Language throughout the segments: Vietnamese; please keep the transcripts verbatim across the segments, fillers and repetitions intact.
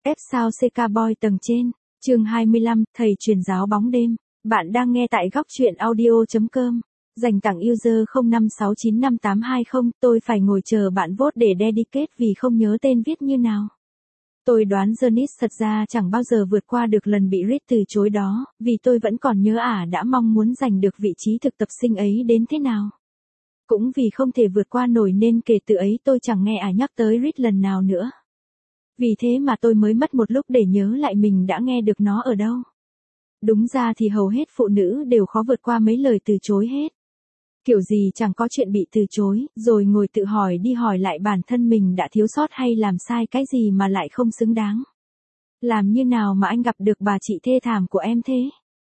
F sao xê ca Boy tầng trên, chương hai mươi lăm, thầy truyền giáo bóng đêm. Bạn đang nghe tại góc truyện audio chấm com. Dành tặng user không năm sáu chín năm tám hai không, tôi phải ngồi chờ bạn vote để dedicate vì không nhớ tên viết như nào. Tôi đoán Janice thật ra chẳng bao giờ vượt qua được lần bị Reed từ chối đó, vì tôi vẫn còn nhớ ả đã mong muốn giành được vị trí thực tập sinh ấy đến thế nào. Cũng vì không thể vượt qua nổi nên kể từ ấy tôi chẳng nghe ả nhắc tới Reed lần nào nữa. Vì thế mà tôi mới mất một lúc để nhớ lại mình đã nghe được nó ở đâu. Đúng ra thì hầu hết phụ nữ đều khó vượt qua mấy lời từ chối hết. Kiểu gì chẳng có chuyện bị từ chối, rồi ngồi tự hỏi đi hỏi lại bản thân mình đã thiếu sót hay làm sai cái gì mà lại không xứng đáng. Làm như nào mà anh gặp được bà chị thê thảm của em thế?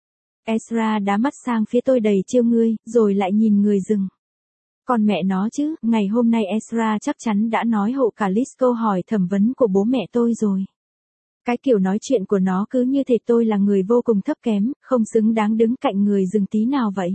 Ezra đá mắt sang phía tôi đầy trêu ngươi, rồi lại nhìn người rừng. Còn mẹ nó chứ, ngày hôm nay Ezra chắc chắn đã nói hộ cả list câu hỏi thẩm vấn của bố mẹ tôi rồi. Cái kiểu nói chuyện của nó cứ như thể tôi là người vô cùng thấp kém, không xứng đáng đứng cạnh người rừng tí nào vậy.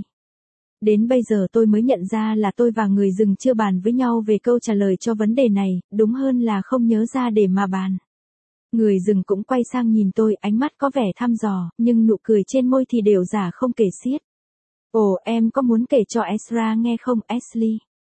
Đến bây giờ tôi mới nhận ra là tôi và người rừng chưa bàn với nhau về câu trả lời cho vấn đề này, đúng hơn là không nhớ ra để mà bàn. Người rừng cũng quay sang nhìn tôi, ánh mắt có vẻ thăm dò, nhưng nụ cười trên môi thì đều giả không kể xiết. Ồ, em có muốn kể cho Ezra nghe không, Ashley?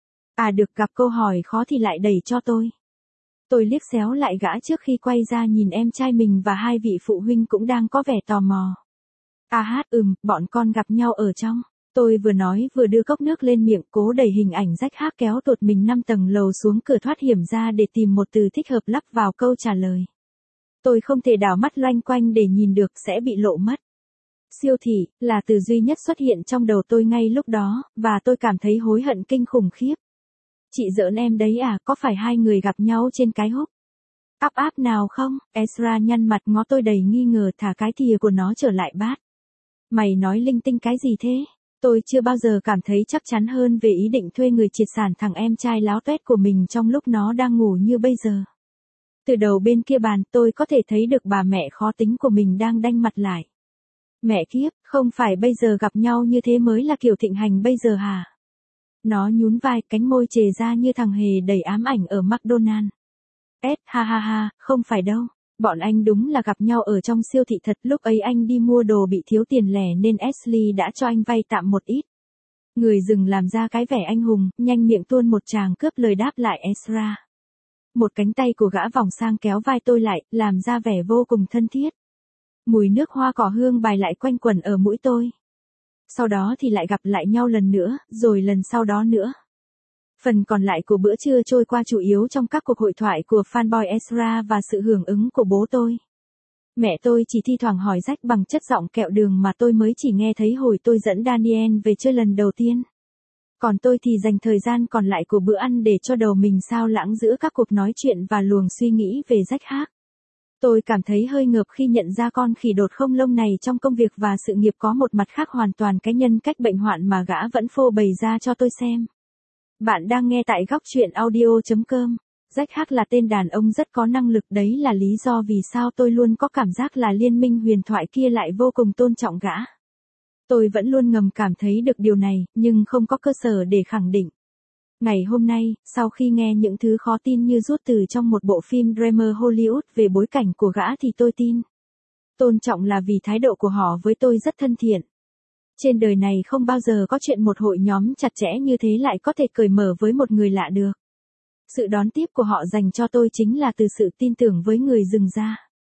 À được, gặp câu hỏi khó thì lại đẩy cho tôi. Tôi liếc xéo lại gã trước khi quay ra nhìn em trai mình và hai vị phụ huynh cũng đang có vẻ tò mò. À hát ừm, bọn con gặp nhau ở trong. Tôi vừa nói vừa đưa cốc nước lên miệng, cố đẩy hình ảnh rách hác kéo tụt mình năm tầng lầu xuống cửa thoát hiểm ra để tìm một từ thích hợp lắp vào câu trả lời. Tôi không thể đảo mắt loanh quanh để nhìn được, sẽ bị lộ mất. Siêu thị, là từ duy nhất xuất hiện trong đầu tôi ngay lúc đó, và tôi cảm thấy hối hận kinh khủng khiếp. Chị giỡn em đấy à, có phải hai người gặp nhau trên cái húc? Áp áp nào không? Ezra nhăn mặt ngó tôi đầy nghi ngờ, thả cái thìa của nó trở lại bát. Mày nói linh tinh cái gì thế? Tôi chưa bao giờ cảm thấy chắc chắn hơn về ý định thuê người triệt sản thằng em trai láo tuét của mình trong lúc nó đang ngủ như bây giờ. Từ đầu bên kia bàn tôi có thể thấy được bà mẹ khó tính của mình đang đanh mặt lại. Mẹ kiếp, không phải bây giờ gặp nhau như thế mới là kiểu thịnh hành bây giờ hả? Nó nhún vai, cánh môi chề ra như thằng hề đầy ám ảnh ở McDonald's. Ết, ha ha ha, không phải đâu. Bọn anh đúng là gặp nhau ở trong siêu thị thật, lúc ấy anh đi mua đồ bị thiếu tiền lẻ nên Ashley đã cho anh vay tạm một ít. Người rừng làm ra cái vẻ anh hùng, nhanh miệng tuôn một tràng cướp lời đáp lại Ezra. Một cánh tay của gã vòng sang kéo vai tôi lại, làm ra vẻ vô cùng thân thiết. Mùi nước hoa cỏ hương bài lại quanh quẩn ở mũi tôi. Sau đó thì lại gặp lại nhau lần nữa, rồi lần sau đó nữa. Phần còn lại của bữa trưa trôi qua chủ yếu trong các cuộc hội thoại của fanboy Ezra và sự hưởng ứng của bố tôi. Mẹ tôi chỉ thi thoảng hỏi rách bằng chất giọng kẹo đường mà tôi mới chỉ nghe thấy hồi tôi dẫn Daniel về chơi lần đầu tiên. Còn tôi thì dành thời gian còn lại của bữa ăn để cho đầu mình sao lãng giữa các cuộc nói chuyện và luồng suy nghĩ về rách hát. Tôi cảm thấy hơi ngợp khi nhận ra con khỉ đột không lông này trong công việc và sự nghiệp có một mặt khác hoàn toàn cái nhân cách bệnh hoạn mà gã vẫn phô bày ra cho tôi xem. Bạn đang nghe tại góc truyện audio chấm com. Jack Hắc là tên đàn ông rất có năng lực, đấy là lý do vì sao tôi luôn có cảm giác là liên minh huyền thoại kia lại vô cùng tôn trọng gã. Tôi vẫn luôn ngầm cảm thấy được điều này, nhưng không có cơ sở để khẳng định. Ngày hôm nay, sau khi nghe những thứ khó tin như rút từ trong một bộ phim drama Hollywood về bối cảnh của gã thì tôi tin. Tôn trọng là vì thái độ của họ với tôi rất thân thiện. Trên đời này không bao giờ có chuyện một hội nhóm chặt chẽ như thế lại có thể cởi mở với một người lạ được. Sự đón tiếp của họ dành cho tôi chính là từ sự tin tưởng với người rừng ra.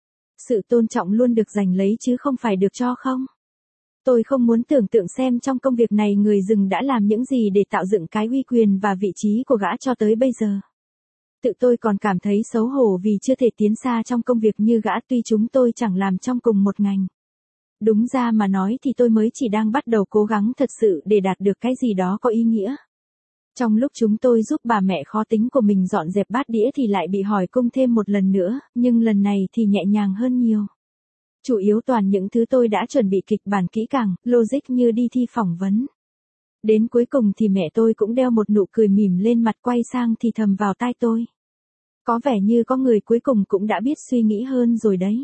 Sự tôn trọng luôn được giành lấy chứ không phải được cho không. Tôi không muốn tưởng tượng xem trong công việc này người rừng đã làm những gì để tạo dựng cái uy quyền và vị trí của gã cho tới bây giờ. Tự tôi còn cảm thấy xấu hổ vì chưa thể tiến xa trong công việc như gã, tuy chúng tôi chẳng làm trong cùng một ngành. Đúng ra mà nói thì tôi mới chỉ đang bắt đầu cố gắng thật sự để đạt được cái gì đó có ý nghĩa. Trong lúc chúng tôi giúp bà mẹ khó tính của mình dọn dẹp bát đĩa thì lại bị hỏi cung thêm một lần nữa, nhưng lần này thì nhẹ nhàng hơn nhiều. Chủ yếu toàn những thứ tôi đã chuẩn bị kịch bản kỹ càng, logic như đi thi phỏng vấn. Đến cuối cùng thì mẹ tôi cũng đeo một nụ cười mỉm lên mặt, quay sang thì thầm vào tai tôi. Có vẻ như có người cuối cùng cũng đã biết suy nghĩ hơn rồi đấy.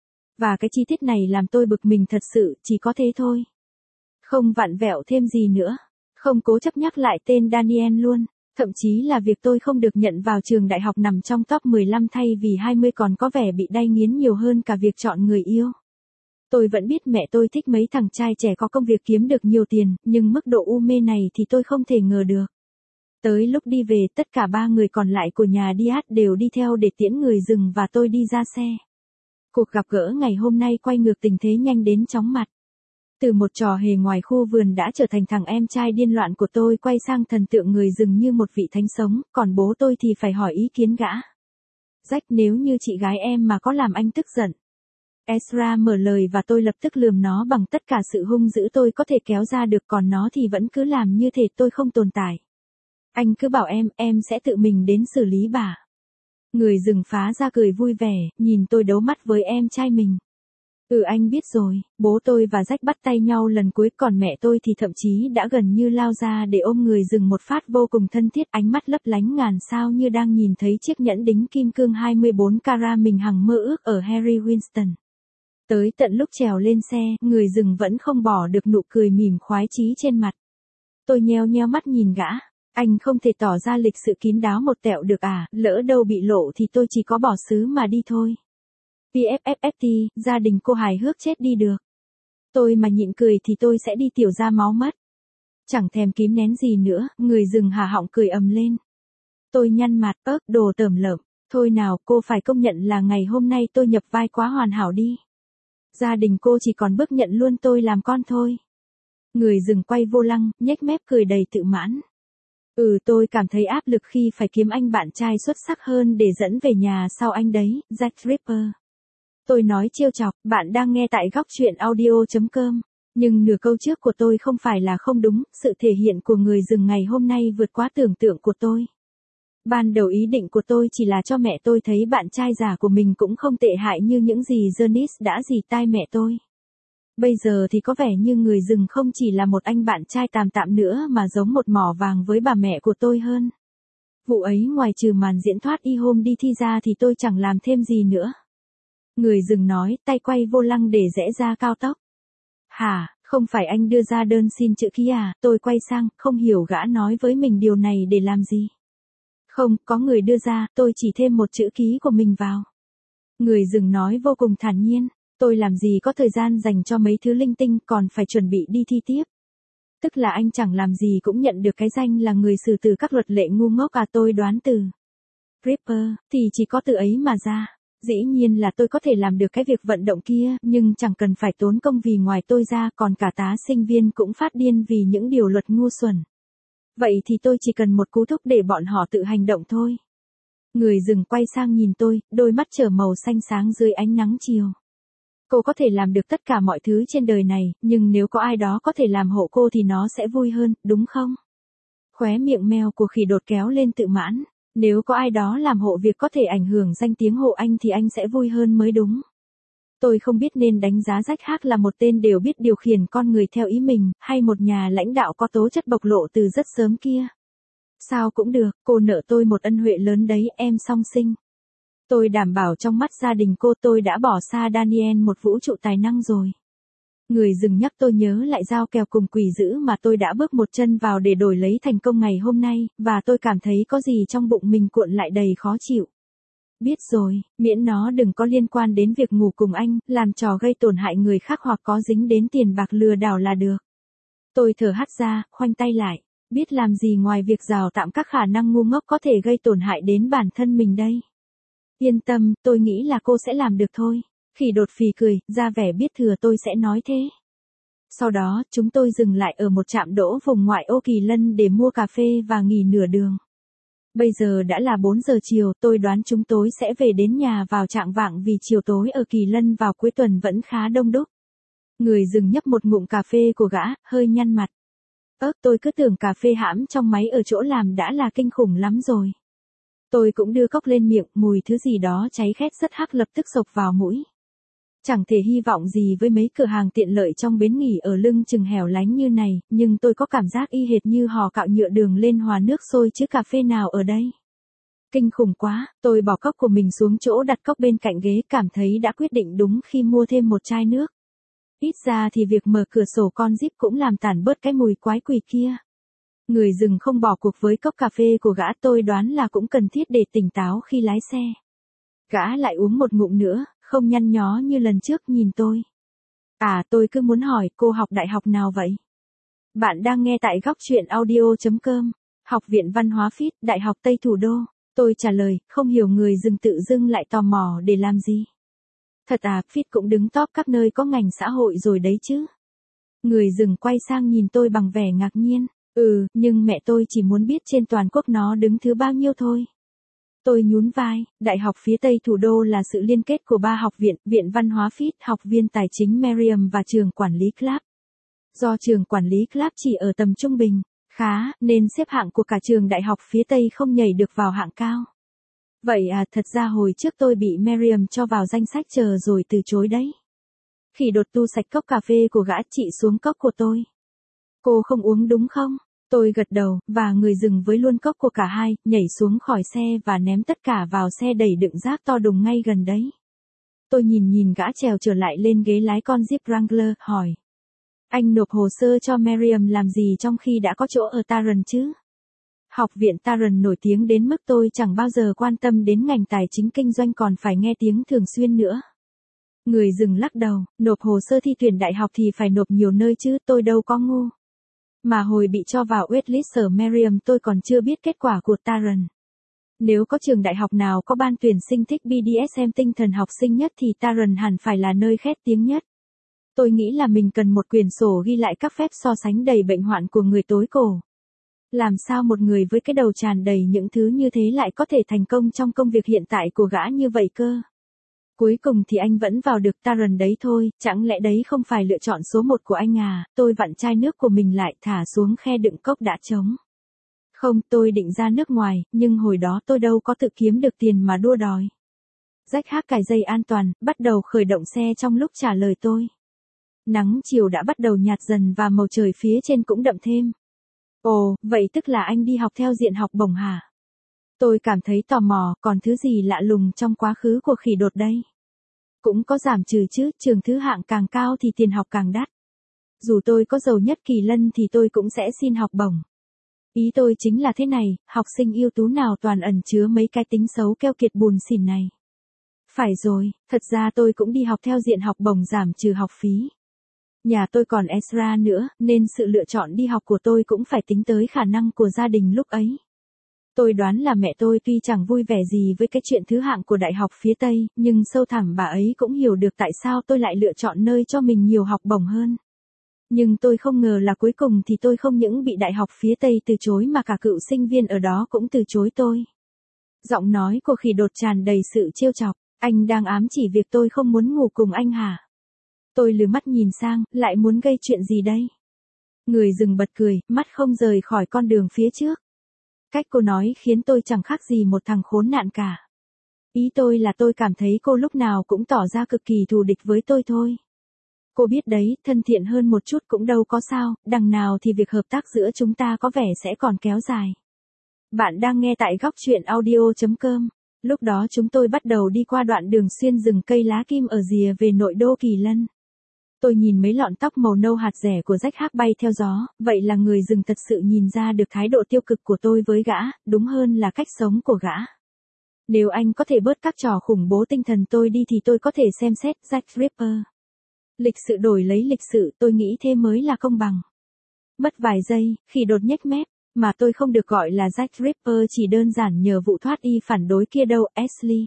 Và cái chi tiết này làm tôi bực mình thật sự, chỉ có thế thôi. Không vặn vẹo thêm gì nữa. Không cố chấp nhắc lại tên Daniel luôn. Thậm chí là việc tôi không được nhận vào trường đại học nằm trong top mười lăm thay vì hai mươi còn có vẻ bị đay nghiến nhiều hơn cả việc chọn người yêu. Tôi vẫn biết mẹ tôi thích mấy thằng trai trẻ có công việc kiếm được nhiều tiền, nhưng mức độ u mê này thì tôi không thể ngờ được. Tới lúc đi về, tất cả ba người còn lại của nhà Diaz đều đi theo để tiễn người rừng và tôi đi ra xe. Cuộc gặp gỡ ngày hôm nay quay ngược tình thế nhanh đến chóng mặt. Từ một trò hề ngoài khu vườn đã trở thành thằng em trai điên loạn của tôi quay sang thần tượng người rừng như một vị thánh sống, còn bố tôi thì phải hỏi ý kiến gã. Jack, nếu như chị gái em mà có làm anh tức giận. Ezra mở lời và tôi lập tức lườm nó bằng tất cả sự hung dữ tôi có thể kéo ra được, còn nó thì vẫn cứ làm như thể tôi không tồn tại. Anh cứ bảo em, em sẽ tự mình đến xử lý bà. Người rừng phá ra cười vui vẻ, nhìn tôi đấu mắt với em trai mình. Ừ, anh biết rồi. Bố tôi và Jack bắt tay nhau lần cuối, còn mẹ tôi thì thậm chí đã gần như lao ra để ôm người rừng một phát vô cùng thân thiết, ánh mắt lấp lánh ngàn sao như đang nhìn thấy chiếc nhẫn đính kim cương hai mươi bốn carat mình hằng mơ ước ở Harry Winston. Tới tận lúc trèo lên xe, người rừng vẫn không bỏ được nụ cười mỉm khoái chí trên mặt. Tôi nheo nheo mắt nhìn gã. Anh không thể tỏ ra lịch sự kín đáo một tẹo được à, lỡ đâu bị lộ thì tôi chỉ có bỏ xứ mà đi thôi. pê ép ép ép tê, gia đình cô hài hước chết đi được. Tôi mà nhịn cười thì tôi sẽ đi tiểu ra máu mất. Chẳng thèm kím nén gì nữa, người rừng hà họng cười ầm lên. Tôi nhăn mặt, ớt đồ tởm lợm. Thôi nào, cô phải công nhận là ngày hôm nay tôi nhập vai quá hoàn hảo đi. Gia đình cô chỉ còn bước nhận luôn tôi làm con thôi. Người rừng quay vô lăng, nhếch mép cười đầy tự mãn. Ừ, tôi cảm thấy áp lực khi phải kiếm anh bạn trai xuất sắc hơn để dẫn về nhà sau anh đấy, Jack Ripper. Tôi nói trêu chọc, bạn đang nghe tại góc truyện audio chấm com. Nhưng nửa câu trước của tôi không phải là không đúng, sự thể hiện của người rừng ngày hôm nay vượt quá tưởng tượng của tôi. Ban đầu ý định của tôi chỉ là cho mẹ tôi thấy bạn trai giả của mình cũng không tệ hại như những gì Janice đã dì tai mẹ tôi. Bây giờ thì có vẻ như người rừng không chỉ là một anh bạn trai tạm tạm nữa mà giống một mỏ vàng với bà mẹ của tôi hơn. Vụ ấy ngoài trừ màn diễn thoát y hôm đi thi ra thì tôi chẳng làm thêm gì nữa. Người rừng nói, tay quay vô lăng để rẽ ra cao tốc. Hả, không phải anh đưa ra đơn xin chữ ký à? Tôi quay sang, không hiểu gã nói với mình điều này để làm gì. Không, có người đưa ra, tôi chỉ thêm một chữ ký của mình vào. Người rừng nói vô cùng thản nhiên. Tôi làm gì có thời gian dành cho mấy thứ linh tinh, còn phải chuẩn bị đi thi tiếp. Tức là anh chẳng làm gì cũng nhận được cái danh là người xử từ các luật lệ ngu ngốc à? Tôi đoán từ Ripper thì chỉ có từ ấy mà ra. Dĩ nhiên là tôi có thể làm được cái việc vận động kia, nhưng chẳng cần phải tốn công vì ngoài tôi ra còn cả tá sinh viên cũng phát điên vì những điều luật ngu xuẩn. Vậy thì tôi chỉ cần một cú thúc để bọn họ tự hành động thôi. Người rừng quay sang nhìn tôi, đôi mắt trở màu xanh sáng dưới ánh nắng chiều. Cô có thể làm được tất cả mọi thứ trên đời này, nhưng nếu có ai đó có thể làm hộ cô thì nó sẽ vui hơn, đúng không? Khóe miệng mèo của khỉ đột kéo lên tự mãn. Nếu có ai đó làm hộ việc có thể ảnh hưởng danh tiếng hộ anh thì anh sẽ vui hơn mới đúng. Tôi không biết nên đánh giá Jack Hart là một tên đều biết điều khiển con người theo ý mình, hay một nhà lãnh đạo có tố chất bộc lộ từ rất sớm kia. Sao cũng được, cô nợ tôi một ân huệ lớn đấy, em song sinh. Tôi đảm bảo trong mắt gia đình cô tôi đã bỏ xa Daniel một vũ trụ tài năng rồi. Người rừng nhắc tôi nhớ lại dao kèo cùng quỷ dữ mà tôi đã bước một chân vào để đổi lấy thành công ngày hôm nay, và tôi cảm thấy có gì trong bụng mình cuộn lại đầy khó chịu. Biết rồi, miễn nó đừng có liên quan đến việc ngủ cùng anh, làm trò gây tổn hại người khác hoặc có dính đến tiền bạc lừa đảo là được. Tôi thở hắt ra, khoanh tay lại. Biết làm gì ngoài việc rào tạm các khả năng ngu ngốc có thể gây tổn hại đến bản thân mình đây. Yên tâm, tôi nghĩ là cô sẽ làm được thôi. Khỉ đột phì cười, ra vẻ biết thừa tôi sẽ nói thế. Sau đó, chúng tôi dừng lại ở một trạm đỗ vùng ngoại ô Kỳ Lân để mua cà phê và nghỉ nửa đường. Bây giờ đã là bốn giờ chiều, tôi đoán chúng tôi sẽ về đến nhà vào trạng vạng vì chiều tối ở Kỳ Lân vào cuối tuần vẫn khá đông đúc. Người rừng nhấp một ngụm cà phê của gã, hơi nhăn mặt. Ơ, tôi cứ tưởng cà phê hãm trong máy ở chỗ làm đã là kinh khủng lắm rồi. Tôi cũng đưa cốc lên miệng, mùi thứ gì đó cháy khét rất hắc lập tức xộc vào mũi. Chẳng thể hy vọng gì với mấy cửa hàng tiện lợi trong bến nghỉ ở lưng chừng hẻo lánh như này, nhưng tôi có cảm giác y hệt như hò cạo nhựa đường lên hòa nước sôi chứ cà phê nào ở đây. Kinh khủng quá, tôi bỏ cốc của mình xuống chỗ đặt cốc bên cạnh ghế, cảm thấy đã quyết định đúng khi mua thêm một chai nước. Ít ra thì việc mở cửa sổ con zip cũng làm tản bớt cái mùi quái quỷ kia. Người dừng không bỏ cuộc với cốc cà phê của gã, tôi đoán là cũng cần thiết để tỉnh táo khi lái xe. Gã lại uống một ngụm nữa, không nhăn nhó như lần trước nhìn tôi. À, tôi cứ muốn hỏi, cô học đại học nào vậy? Bạn đang nghe tại góc chuyện audio chấm com, Học viện Văn hóa Fit, Đại học Tây Thủ Đô. Tôi trả lời, không hiểu người dừng tự dưng lại tò mò để làm gì. Thật à, Fit cũng đứng top các nơi có ngành xã hội rồi đấy chứ. Người dừng quay sang nhìn tôi bằng vẻ ngạc nhiên. Ừ, nhưng mẹ tôi chỉ muốn biết trên toàn quốc nó đứng thứ bao nhiêu thôi. Tôi nhún vai, Đại học phía Tây Thủ Đô là sự liên kết của ba học viện, Viện Văn hóa Fit, Học viên Tài chính Merriam và trường quản lý Clapp. Do trường quản lý Clapp chỉ ở tầm trung bình, khá, nên xếp hạng của cả trường đại học phía Tây không nhảy được vào hạng cao. Vậy à, thật ra hồi trước tôi bị Merriam cho vào danh sách chờ rồi từ chối đấy. Khi đột tu sạch cốc cà phê của gã, chị xuống cốc của tôi. Cô không uống đúng không? Tôi gật đầu, và người dừng với luôn cốc của cả hai, nhảy xuống khỏi xe và ném tất cả vào xe đẩy đựng rác to đùng ngay gần đấy. Tôi nhìn nhìn gã trèo trở lại lên ghế lái con Jeep Wrangler, hỏi. Anh nộp hồ sơ cho Merriam làm gì trong khi đã có chỗ ở Taron chứ? Học viện Taron nổi tiếng đến mức tôi chẳng bao giờ quan tâm đến ngành tài chính kinh doanh còn phải nghe tiếng thường xuyên nữa. Người dừng lắc đầu, nộp hồ sơ thi tuyển đại học thì phải nộp nhiều nơi chứ, tôi đâu có ngu. Mà hồi bị cho vào waitlist ở Merriam tôi còn chưa biết kết quả của Taron. Nếu có trường đại học nào có ban tuyển sinh thích bê đê ét em tinh thần học sinh nhất thì Taron hẳn phải là nơi khét tiếng nhất. Tôi nghĩ là mình cần một quyển sổ ghi lại các phép so sánh đầy bệnh hoạn của người tối cổ. Làm sao một người với cái đầu tràn đầy những thứ như thế lại có thể thành công trong công việc hiện tại của gã như vậy cơ? Cuối cùng thì anh vẫn vào được Taron đấy thôi, chẳng lẽ đấy không phải lựa chọn số một của anh à? Tôi vặn chai nước của mình lại thả xuống khe đựng cốc đã trống. Không, tôi định ra nước ngoài, nhưng hồi đó tôi đâu có tự kiếm được tiền mà đua đòi. Jack Hack cài dây an toàn, bắt đầu khởi động xe trong lúc trả lời tôi. Nắng chiều đã bắt đầu nhạt dần và màu trời phía trên cũng đậm thêm. Ồ, vậy tức là anh đi học theo diện học bổng hả? Tôi cảm thấy tò mò, còn thứ gì lạ lùng trong quá khứ của khỉ đột đây? Cũng có giảm trừ chứ, trường thứ hạng càng cao thì tiền học càng đắt. Dù tôi có giàu nhất Kỳ Lân thì tôi cũng sẽ xin học bổng. Ý tôi chính là thế này, học sinh ưu tú nào toàn ẩn chứa mấy cái tính xấu keo kiệt bùn xỉn này. Phải rồi, thật ra tôi cũng đi học theo diện học bổng giảm trừ học phí. Nhà tôi còn Ezra nữa, nên sự lựa chọn đi học của tôi cũng phải tính tới khả năng của gia đình lúc ấy. Tôi đoán là mẹ tôi tuy chẳng vui vẻ gì với cái chuyện thứ hạng của đại học phía Tây, nhưng sâu thẳm bà ấy cũng hiểu được tại sao tôi lại lựa chọn nơi cho mình nhiều học bổng hơn. Nhưng tôi không ngờ là cuối cùng thì tôi không những bị đại học phía Tây từ chối mà cả cựu sinh viên ở đó cũng từ chối tôi. Giọng nói của khỉ đột tràn đầy sự trêu chọc, anh đang ám chỉ việc tôi không muốn ngủ cùng anh hả? Tôi lừa mắt nhìn sang, lại muốn gây chuyện gì đây? Người dừng bật cười, mắt không rời khỏi con đường phía trước. Cách cô nói khiến tôi chẳng khác gì một thằng khốn nạn cả. Ý tôi là tôi cảm thấy cô lúc nào cũng tỏ ra cực kỳ thù địch với tôi thôi. Cô biết đấy, thân thiện hơn một chút cũng đâu có sao, đằng nào thì việc hợp tác giữa chúng ta có vẻ sẽ còn kéo dài. Bạn đang nghe tại góc chuyện audio chấm com. Lúc đó chúng tôi bắt đầu đi qua đoạn đường xuyên rừng cây lá kim ở rìa về nội đô Kỳ Lân. Tôi nhìn mấy lọn tóc màu nâu hạt rẻ của Jack Hack bay theo gió, vậy là người dừng thật sự nhìn ra được thái độ tiêu cực của tôi với gã, đúng hơn là cách sống của gã. Nếu anh có thể bớt các trò khủng bố tinh thần tôi đi thì tôi có thể xem xét Jack Ripper. Lịch sự đổi lấy lịch sự, tôi nghĩ thế mới là công bằng. Mất vài giây, khi đột nhếch mép, mà tôi không được gọi là Jack Ripper chỉ đơn giản nhờ vụ thoát y phản đối kia đâu, Ashley.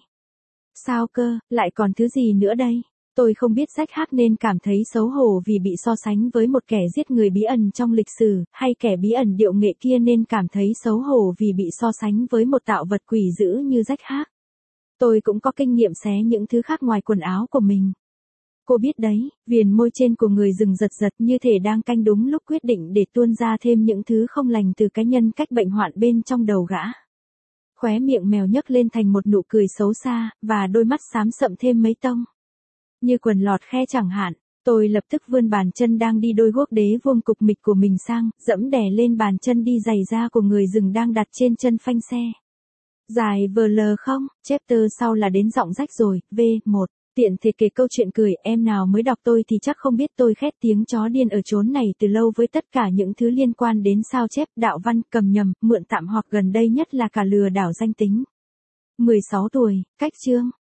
Sao cơ, lại còn thứ gì nữa đây? Tôi không biết Jack Hack nên cảm thấy xấu hổ vì bị so sánh với một kẻ giết người bí ẩn trong lịch sử, hay kẻ bí ẩn điệu nghệ kia nên cảm thấy xấu hổ vì bị so sánh với một tạo vật quỷ dữ như Jack Hack. Tôi cũng có kinh nghiệm xé những thứ khác ngoài quần áo của mình. Cô biết đấy, viền môi trên của người dừng giật giật như thể đang canh đúng lúc quyết định để tuôn ra thêm những thứ không lành từ cái nhân cách bệnh hoạn bên trong đầu gã. Khóe miệng mèo nhấc lên thành một nụ cười xấu xa, và đôi mắt xám sậm thêm mấy tông. Như quần lọt khe chẳng hạn, tôi lập tức vươn bàn chân đang đi đôi guốc đế vuông cục mịch của mình sang, dẫm đè lên bàn chân đi giày da của người dừng đang đặt trên chân phanh xe. Dài vờ lờ không, chapter sau là đến giọng rách rồi, V một. Tiện thể kể câu chuyện cười, em nào mới đọc tôi thì chắc không biết tôi khét tiếng chó điên ở chốn này từ lâu với tất cả những thứ liên quan đến sao chép, đạo văn, cầm nhầm, mượn tạm hoặc gần đây nhất là cả lừa đảo danh tính. mười sáu tuổi, cách chương.